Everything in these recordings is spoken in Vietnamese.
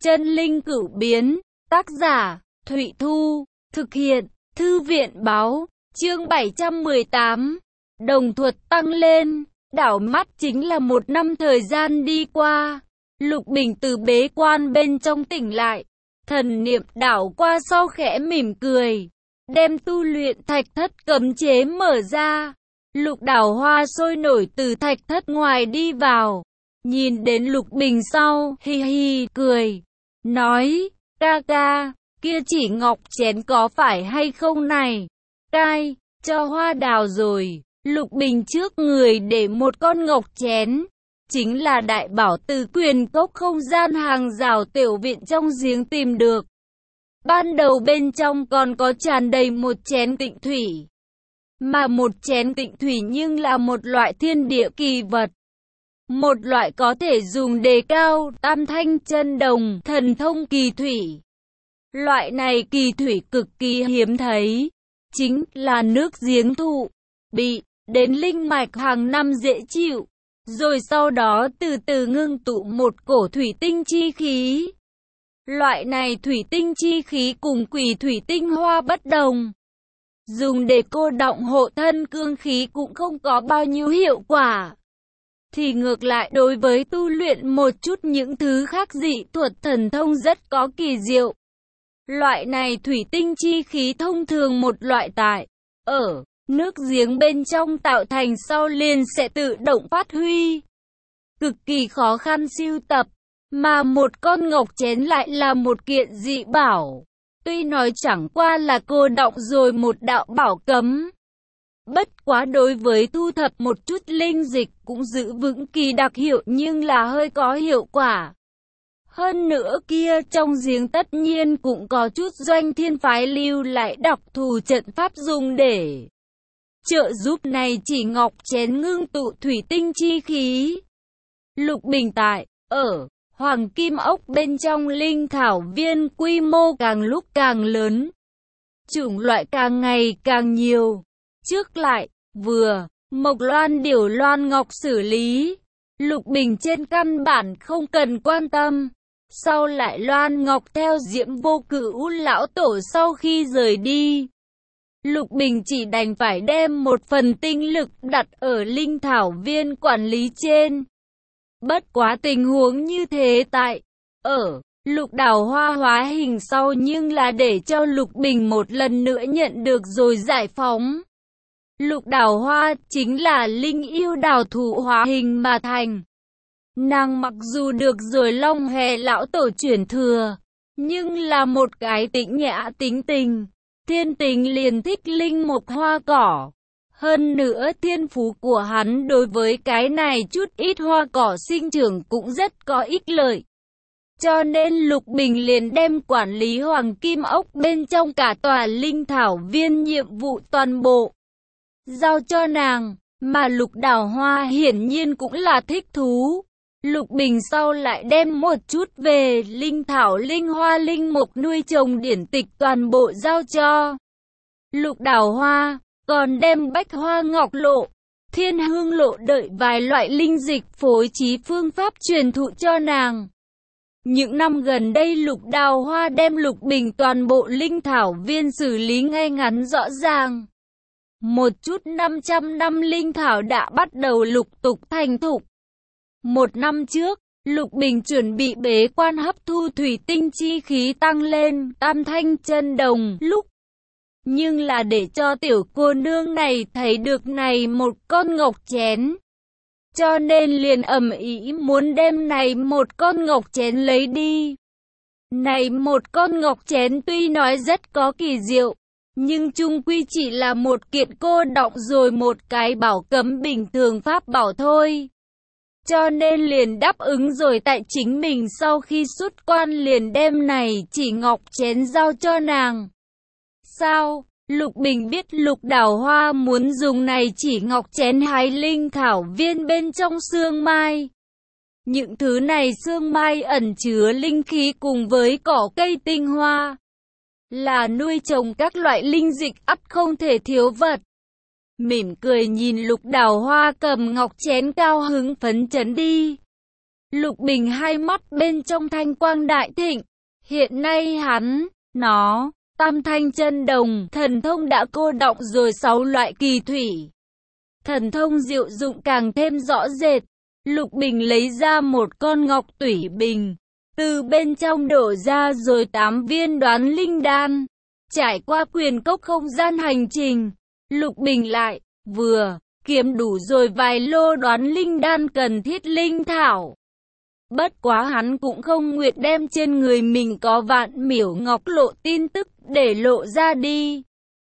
Chân linh cửu biến, tác giả, Thụy Thu, thực hiện, Thư viện báo, chương 718, đồng thuật tăng lên, đảo mắt chính là một năm thời gian đi qua. Lục Bình từ bế quan bên trong tỉnh lại, thần niệm đảo qua sau khẽ mỉm cười, đem tu luyện thạch thất cấm chế mở ra. Lục Đào Hoa sôi nổi từ thạch thất ngoài đi vào, nhìn đến Lục Bình sau, hi hi cười, nói, ca ca, kia chỉ ngọc chén có phải hay không này? Cai, cho Hoa Đào rồi. Lục Bình trước người để một con ngọc chén, chính là đại bảo từ Quyền Cốc không gian hàng rào tiểu viện trong giếng tìm được. Ban đầu bên trong còn có tràn đầy một chén tịnh thủy, mà một chén tịnh thủy nhưng là một loại thiên địa kỳ vật, một loại có thể dùng đề cao tam thanh chân đồng thần thông kỳ thủy. Loại này kỳ thủy cực kỳ hiếm thấy, chính là nước giếng thụ, bị đến linh mạch hàng năm dễ chịu, rồi sau đó từ từ ngưng tụ một cổ thủy tinh chi khí. Loại này thủy tinh chi khí cùng quỷ thủy tinh hoa bất đồng, dùng để cô đọng hộ thân cương khí cũng không có bao nhiêu hiệu quả, thì ngược lại đối với tu luyện một chút những thứ khác dị thuật thần thông rất có kỳ diệu. Loại này thủy tinh chi khí thông thường một loại tại ở nước giếng bên trong tạo thành sau liền sẽ tự động phát huy, cực kỳ khó khăn sưu tập, mà một con ngọc chén lại là một kiện dị bảo. Tuy nói chẳng qua là cô đọng rồi một đạo bảo cấm, bất quá đối với thu thập một chút linh dịch cũng giữ vững kỳ đặc hiệu nhưng là hơi có hiệu quả. Hơn nữa kia trong giếng tất nhiên cũng có chút Doanh Thiên phái lưu lại đặc thù trận pháp dùng để trợ giúp này chỉ ngọc chén ngưng tụ thủy tinh chi khí. Lục Bình tại ở Hoàng Kim Ốc bên trong linh thảo viên quy mô càng lúc càng lớn, chủng loại càng ngày càng nhiều. Trước lại vừa Mộc Loan Điểu Loan Ngọc xử lý, Lục Bình trên căn bản không cần quan tâm. Sau lại Loan Ngọc theo Diễm Vô Cửu lão tổ sau khi rời đi, Lục Bình chỉ đành phải đem một phần tinh lực đặt ở linh thảo viên quản lý trên. Bất quá tình huống như thế tại ở Lục Đào Hoa hóa hình sau nhưng là để cho Lục Bình một lần nữa nhận được rồi giải phóng. Lục Đào Hoa chính là linh yêu đào thụ hóa hình mà thành. Nàng mặc dù được rồi Long Hề lão tổ chuyển thừa, nhưng là một cái tĩnh nhã tính tình, thiên tình liền thích linh mục hoa cỏ. Hơn nữa thiên phú của hắn đối với cái này chút ít hoa cỏ sinh trưởng cũng rất có ích lợi. Cho nên Lục Bình liền đem quản lý Hoàng Kim Ốc bên trong cả tòa linh thảo viên nhiệm vụ toàn bộ giao cho nàng, mà Lục Đào Hoa hiển nhiên cũng là thích thú. Lục Bình sau lại đem một chút về linh thảo linh hoa linh mục nuôi trồng điển tịch toàn bộ giao cho Lục Đào Hoa, còn đem Bách Hoa Ngọc Lộ, Thiên Hương Lộ đợi vài loại linh dịch phối trí phương pháp truyền thụ cho nàng. Những năm gần đây Lục Đào Hoa đem Lục Bình toàn bộ linh thảo viên xử lý ngay ngắn rõ ràng. Một chút 500 năm linh thảo đã bắt đầu lục tục thành thục. Một năm trước, Lục Bình chuẩn bị bế quan hấp thu thủy tinh chi khí tăng lên tam thanh chân đồng lúc. Nhưng là để cho tiểu cô nương này thấy được này một con ngọc chén, cho nên liền ầm ĩ muốn đem này một con ngọc chén lấy đi. Này một con ngọc chén tuy nói rất có kỳ diệu, nhưng chung quy chỉ là một kiện cô đọng rồi một cái bảo cấm bình thường pháp bảo thôi. Cho nên liền đáp ứng rồi tại chính mình sau khi xuất quan liền đem này chỉ ngọc chén giao cho nàng. Sao? Lục Bình biết Lục Đào Hoa muốn dùng này chỉ ngọc chén hái linh thảo viên bên trong xương mai. Những thứ này xương mai ẩn chứa linh khí cùng với cỏ cây tinh hoa, là nuôi trồng các loại linh dịch ắt không thể thiếu vật. Mỉm cười nhìn Lục Đào Hoa cầm ngọc chén cao hứng phấn chấn đi. Lục Bình hai mắt bên trong thanh quang đại thịnh. Hiện nay hắn, Tam Thanh Chân Đồng, thần thông đã cô đọng rồi 6 loại kỳ thủy. Thần thông diệu dụng càng thêm rõ rệt. Lục Bình lấy ra một con ngọc tủy bình, từ bên trong đổ ra rồi 8 viên Đoán Linh Đan. Trải qua quyền cốc không gian hành trình, Lục Bình lại vừa kiếm đủ rồi vài lô Đoán Linh Đan cần thiết linh thảo. Bất quá hắn cũng không nguyện đem trên người mình có Vạn Miểu Ngọc Lộ tin tức để lộ ra đi.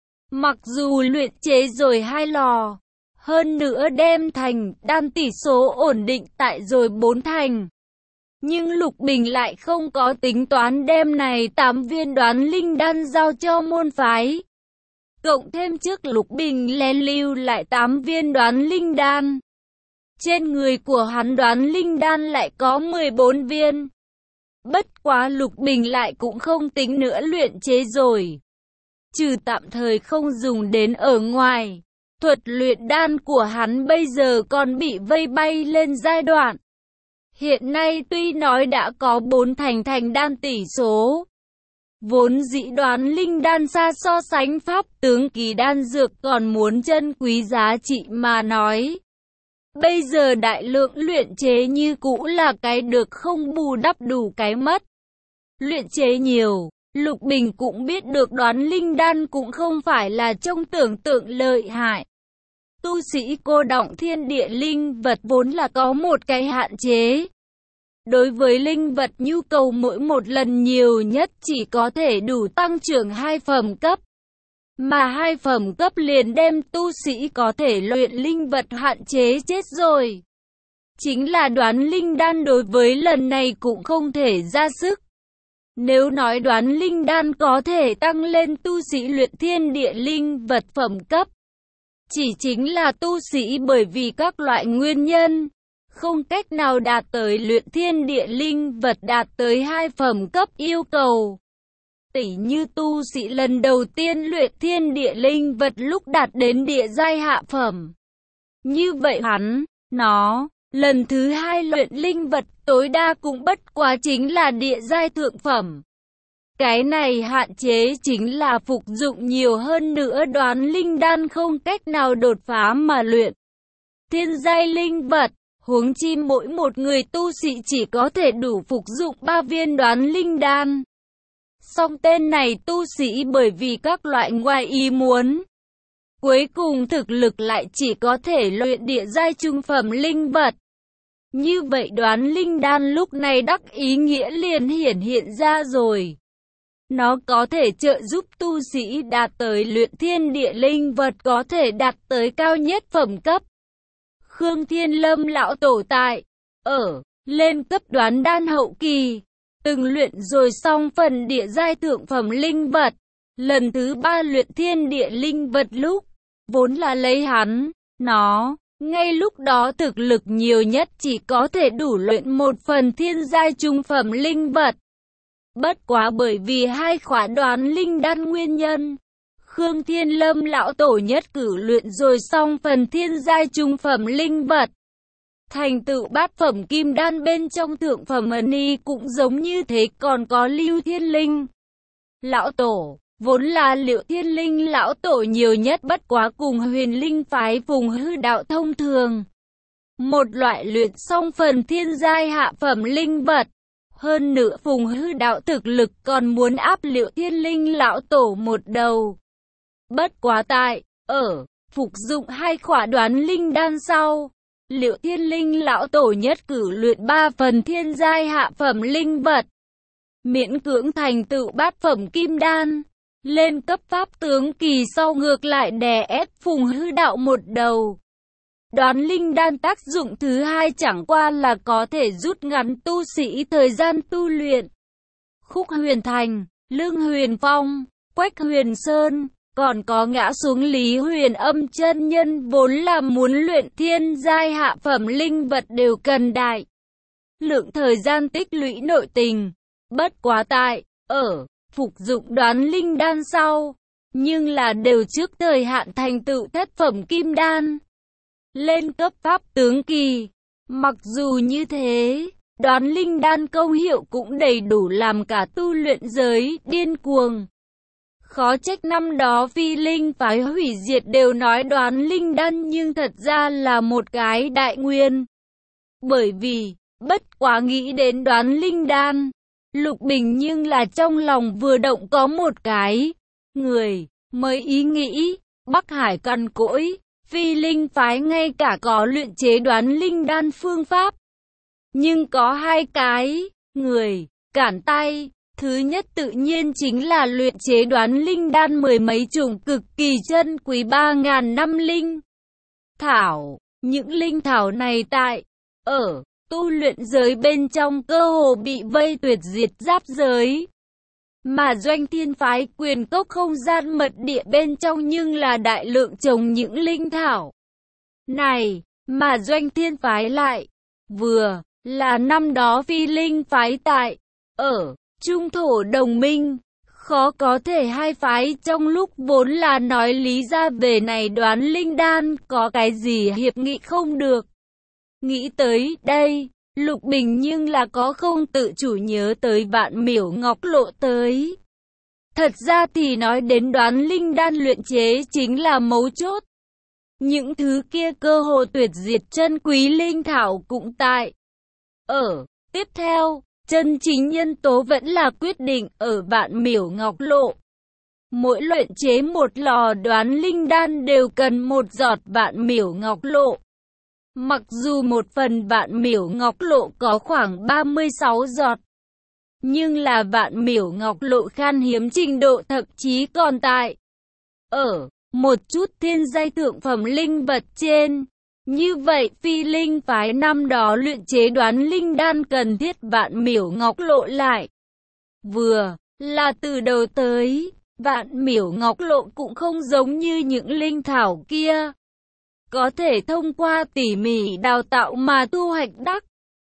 Mặc dù luyện chế rồi 2 lò, hơn nữa đem thành đan tỷ số ổn định tại rồi 4 thành. Nhưng Lục Bình lại không có tính toán đem này 8 viên Đoán Linh Đan giao cho môn phái. Cộng thêm trước Lục Bình lén lưu lại 8 viên Đoán Linh Đan. Trên người của hắn Đoán Linh Đan lại có 14 viên. Bất quá Lục Bình lại cũng không tính nữa luyện chế rồi. Trừ tạm thời không dùng đến ở ngoài, thuật luyện đan của hắn bây giờ còn bị vây bay lên giai đoạn. Hiện nay tuy nói đã có 4 thành đan tỷ số, vốn dĩ Đoán Linh Đan xa so sánh pháp tướng kỳ đan dược còn muốn chân quý giá trị mà nói. Bây giờ đại lượng luyện chế như cũ là cái được không bù đắp đủ cái mất. Luyện chế nhiều, Lục Bình cũng biết được Đoán Linh Đan cũng không phải là trong tưởng tượng lợi hại. Tu sĩ cô đọng thiên địa linh vật vốn là có một cái hạn chế. Đối với linh vật nhu cầu mỗi một lần nhiều nhất chỉ có thể đủ tăng trưởng 2 phẩm cấp. Mà 2 phẩm cấp liền đem tu sĩ có thể luyện linh vật hạn chế chết rồi. Chính là Đoán Linh Đan đối với lần này cũng không thể ra sức. Nếu nói Đoán Linh Đan có thể tăng lên tu sĩ luyện thiên địa linh vật phẩm cấp, chỉ chính là tu sĩ bởi vì các loại nguyên nhân, không cách nào đạt tới luyện thiên địa linh vật đạt tới 2 phẩm cấp yêu cầu. Tỉ như tu sĩ lần đầu tiên luyện thiên địa linh vật lúc đạt đến địa giai hạ phẩm. Như vậy hắn, lần thứ 2 luyện linh vật tối đa cũng bất quá chính là địa giai thượng phẩm. Cái này hạn chế chính là phục dụng nhiều hơn nữa Đoán Linh Đan không cách nào đột phá mà luyện thiên giai linh vật. Huống chi mỗi một người tu sĩ chỉ có thể đủ phục dụng 3 viên Đoán Linh Đan. Song tên này tu sĩ bởi vì các loại ngoài ý muốn, cuối cùng thực lực lại chỉ có thể luyện địa giai trung phẩm linh vật. Như vậy Đoán Linh Đan lúc này đắc ý nghĩa liền hiện ra rồi. Nó có thể trợ giúp tu sĩ đạt tới luyện thiên địa linh vật có thể đạt tới cao nhất phẩm cấp. Khương Thiên Lâm lão tổ tại lên cấp Đoán Đan hậu kỳ, từng luyện rồi xong phần địa giai thượng phẩm linh vật. Lần thứ 3 luyện thiên địa linh vật lúc, vốn là lấy hắn, ngay lúc đó thực lực nhiều nhất chỉ có thể đủ luyện một phần thiên giai trung phẩm linh vật. Bất quá bởi vì 2 khóa Đoán Linh Đan nguyên nhân, Khương Thiên Lâm lão tổ nhất cử luyện rồi xong phần thiên giai trung phẩm linh vật. Thành tựu bát phẩm kim đan bên trong thượng phẩm ấn y cũng giống như thế, còn có Lưu Thiên Linh lão tổ, vốn là Liệu Thiên Linh lão tổ nhiều nhất bất quá cùng Huyền Linh phái vùng hư đạo thông thường. Một loại luyện xong phần thiên giai hạ phẩm linh vật. Hơn nữa vùng hư đạo thực lực còn muốn áp Liệu Thiên Linh lão tổ một đầu. Bất quá tại, phục dụng 2 khỏa Đoán Linh Đan sau, Liệu Thiên Linh lão tổ nhất cử luyện 3 phần thiên giai hạ phẩm linh vật. Miễn cưỡng thành tựu bát phẩm kim đan, lên cấp pháp tướng kỳ sau ngược lại đè ép phùng hư đạo một đầu. Đoán Linh Đan tác dụng thứ 2 chẳng qua là có thể rút ngắn tu sĩ thời gian tu luyện. Khúc Huyền Thành, Lương Huyền Phong, Quách Huyền Sơn, còn có ngã xuống Lý Huyền Âm chân nhân vốn là muốn luyện thiên giai hạ phẩm linh vật đều cần đại lượng thời gian tích lũy nội tình. Bất quá tại, phục dụng Đoán Linh Đan sau, nhưng là đều trước thời hạn thành tựu thất phẩm kim đan. Lên cấp pháp tướng kỳ. Mặc dù như thế, Đoán linh đan công hiệu cũng đầy đủ làm cả tu luyện giới điên cuồng. Khó trách năm đó phi linh phái hủy diệt đều nói đoán linh đan nhưng thật ra là một cái đại nguyên. Bởi vì, bất quá nghĩ đến đoán linh đan, Lục Bình nhưng là trong lòng vừa động có một cái người mới ý nghĩ, Bắc Hải cằn cỗi, phi linh phái ngay cả có luyện chế đoán linh đan phương pháp. Nhưng có hai cái người cản tay. Thứ nhất tự nhiên chính là luyện chế đoán linh đan mười mấy chủng cực kỳ chân quý 3.000 năm linh thảo. Những linh thảo này tại ở tu luyện giới bên trong cơ hồ bị vây tuyệt diệt giáp giới. Mà Doanh Thiên phái Quyền Cốc không gian mật địa bên trong nhưng là đại lượng trồng những linh thảo này, mà Doanh Thiên phái lại vừa là năm đó phi linh phái tại ở Trung thổ đồng minh, khó có thể hai phái trong lúc vốn là nói lý ra về này đoán linh đan có cái gì hiệp nghị không được. Nghĩ tới đây, Lục Bình nhưng là có không tự chủ nhớ tới Vạn Miểu Ngọc Lộ tới. Thật ra thì nói đến đoán linh đan luyện chế chính là mấu chốt. Những thứ kia cơ hồ tuyệt diệt chân quý linh thảo cũng tại ở tiếp theo. Chân chính nhân tố vẫn là quyết định ở Vạn Miểu Ngọc Lộ. Mỗi luyện chế một lò đoán linh đan đều cần một giọt Vạn Miểu Ngọc Lộ. Mặc dù một phần Vạn Miểu Ngọc Lộ có khoảng 36 giọt, nhưng là Vạn Miểu Ngọc Lộ khan hiếm trình độ thậm chí còn tại ở một chút thiên giai thượng phẩm linh vật trên. Như vậy phi linh phái năm đó luyện chế đoán linh đan cần thiết Vạn Miểu Ngọc Lộ lại. Vừa là từ đầu tới, Vạn Miểu Ngọc Lộ cũng không giống như những linh thảo kia. Có thể thông qua tỉ mỉ đào tạo mà thu hoạch đắc.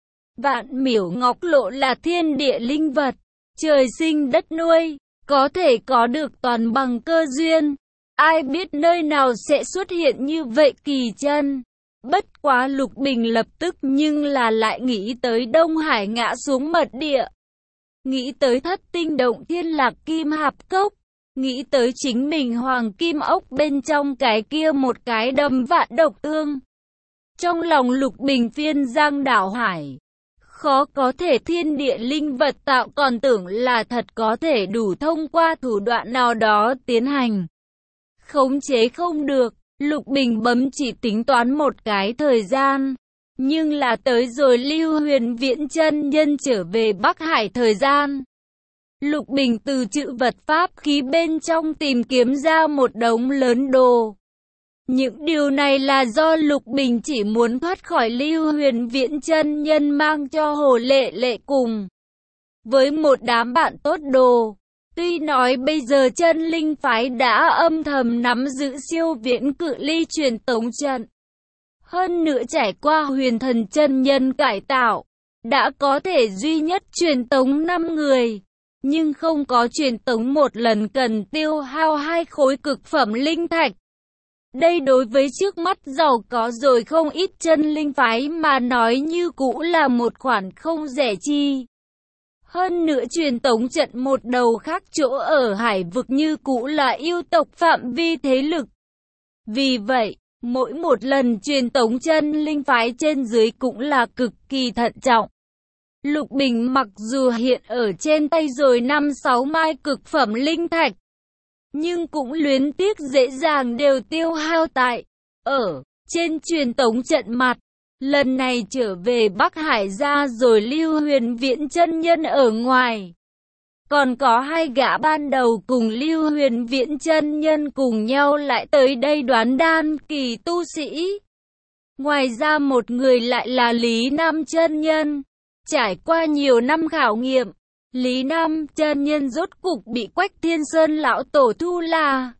Vạn Miểu Ngọc Lộ là thiên địa linh vật, trời sinh đất nuôi, có thể có được toàn bằng cơ duyên. Ai biết nơi nào sẽ xuất hiện như vậy kỳ chân. Bất quá Lục Bình lập tức nhưng là lại nghĩ tới Đông Hải ngã xuống mật địa. Nghĩ tới Thất Tinh Động Thiên Lạc Kim Hạp Cốc. Nghĩ tới chính mình Hoàng Kim Ốc bên trong cái kia một cái đầm vạn độc tương. Trong lòng Lục Bình phiên giang đảo hải. Khó có thể thiên địa linh vật tạo còn tưởng là thật có thể đủ thông qua thủ đoạn nào đó tiến hành. Khống chế không được. Lục Bình bấm chỉ tính toán một cái thời gian, nhưng là tới rồi Lưu Huyền Viễn chân nhân trở về Bắc Hải thời gian. Lục Bình từ chữ vật pháp khí bên trong tìm kiếm ra một đống lớn đồ. Những điều này là do Lục Bình chỉ muốn thoát khỏi Lưu Huyền Viễn chân nhân mang cho Hồ Lệ Lệ cùng với một đám bạn tốt đồ. Tuy nói bây giờ chân linh phái đã âm thầm nắm giữ siêu viễn cự ly truyền tống trận. Hơn nữa trải qua huyền thần chân nhân cải tạo, đã có thể duy nhất truyền tống 5 người. Nhưng không có truyền tống một lần cần tiêu hao 2 khối cực phẩm linh thạch. Đây đối với trước mắt giàu có rồi không ít chân linh phái mà nói như cũ là một khoản không rẻ chi. Hơn nữa truyền tống trận một đầu khác chỗ ở hải vực như cũ là yêu tộc phạm vi thế lực. Vì vậy, mỗi một lần truyền tống chân linh phái trên dưới cũng là cực kỳ thận trọng. Lục Bình mặc dù hiện ở trên tay rồi 5-6 mai cực phẩm linh thạch, nhưng cũng luyến tiếc dễ dàng đều tiêu hao tại ở trên truyền tống trận mặt. Lần này trở về Bắc Hải ra rồi Lưu Huyền Viễn chân nhân ở ngoài. Còn có 2 gã ban đầu cùng Lưu Huyền Viễn chân nhân cùng nhau lại tới đây đoán đan kỳ tu sĩ. Ngoài ra một người lại là Lý Nam chân nhân. Trải qua nhiều năm khảo nghiệm, Lý Nam chân nhân rốt cục bị Quách Thiên Sơn lão tổ thu là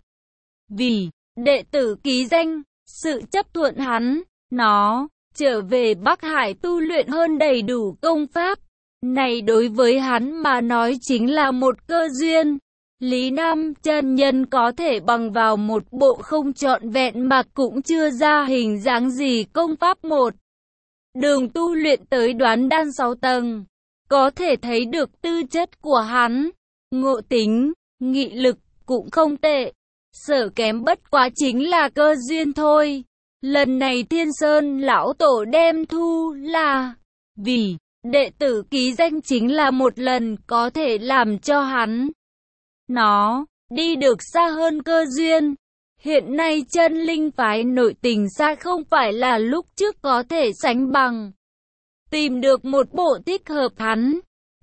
vì đệ tử ký danh, sự chấp thuận hắn, nó trở về Bắc Hải tu luyện hơn đầy đủ công pháp. Này đối với hắn mà nói chính là một cơ duyên. Lý Nam chân nhân có thể bằng vào một bộ không trọn vẹn mà cũng chưa ra hình dáng gì công pháp một đường tu luyện tới đoán đan 6 tầng. Có thể thấy được tư chất của hắn, ngộ tính, nghị lực cũng không tệ. Sở kém bất quá chính là cơ duyên thôi. Lần này Thiên Sơn lão tổ đem thu là vì đệ tử ký danh chính là một lần có thể làm cho hắn đi được xa hơn cơ duyên. Hiện nay chân linh phái nội tình xa không phải là lúc trước có thể sánh bằng. Tìm được một bộ thích hợp hắn,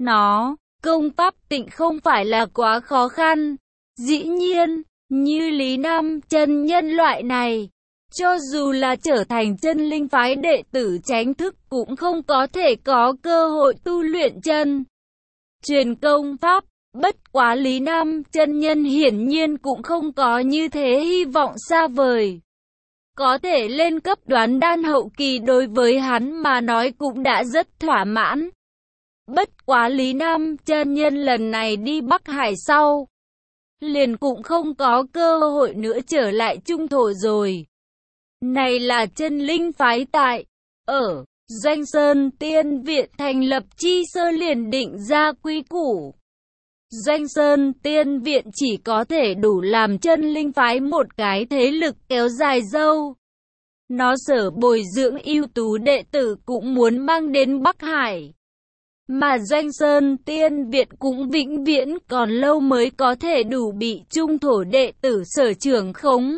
công pháp tịnh không phải là quá khó khăn. Dĩ nhiên, như Lý Nam chân nhân loại này, cho dù là trở thành chân linh phái đệ tử chánh thức cũng không có thể có cơ hội tu luyện chân truyền công pháp. Bất quá Lý Nam chân nhân hiển nhiên cũng không có như thế hy vọng xa vời. Có thể lên cấp đoán đan hậu kỳ đối với hắn mà nói cũng đã rất thỏa mãn. Bất quá Lý Nam chân nhân lần này đi Bắc Hải sau, liền cũng không có cơ hội nữa trở lại trung thổ rồi. Này là chân linh phái tại ở Doanh Sơn Tiên Viện thành lập chi sơ liền định ra quy củ. Doanh Sơn Tiên Viện chỉ có thể đủ làm chân linh phái một cái thế lực kéo dài dâu. Nó sở bồi dưỡng ưu tú đệ tử cũng muốn mang đến Bắc Hải. Mà Doanh Sơn Tiên Viện cũng vĩnh viễn còn lâu mới có thể đủ bị trung thổ đệ tử sở trưởng khống.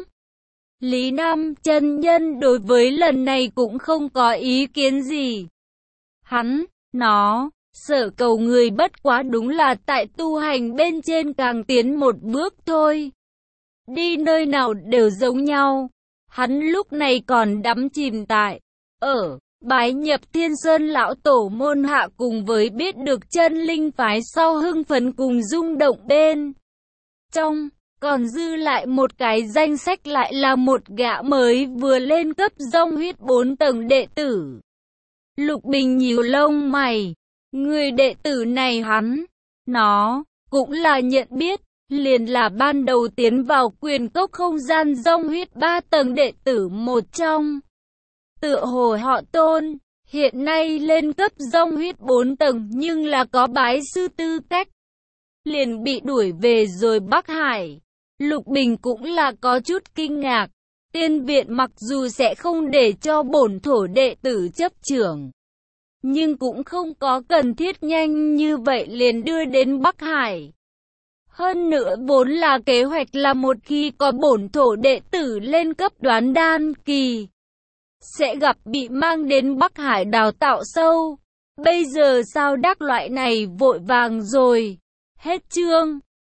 Lý Nam chân nhân đối với lần này cũng không có ý kiến gì. Hắn, sở cầu người bất quá đúng là tại tu hành bên trên càng tiến một bước thôi. Đi nơi nào đều giống nhau. Hắn lúc này còn đắm chìm tại bái nhập Thiên Sơn lão tổ môn hạ cùng với biết được chân linh phái sau hưng phấn cùng rung động bên trong. Còn dư lại một cái danh sách lại là một gã mới vừa lên cấp dòng huyết 4 tầng đệ tử. Lục Bình nhíu lông mày. Người đệ tử này hắn, cũng là nhận biết, liền là ban đầu tiến vào quyền cốc không gian dòng huyết 3 tầng đệ tử một trong. Tựa hồ họ Tôn, hiện nay lên cấp dòng huyết 4 tầng nhưng là có bái sư tư cách. Liền bị đuổi về rồi Bắc Hải. Lục Bình cũng là có chút kinh ngạc. Tiên viện mặc dù sẽ không để cho bổn thổ đệ tử chấp trưởng, nhưng cũng không có cần thiết nhanh như vậy liền đưa đến Bắc Hải. Hơn nữa vốn là kế hoạch là một khi có bổn thổ đệ tử lên cấp đoán đan kỳ, sẽ gặp bị mang đến Bắc Hải đào tạo sâu. Bây giờ sao đắc loại này vội vàng rồi. Hết chương.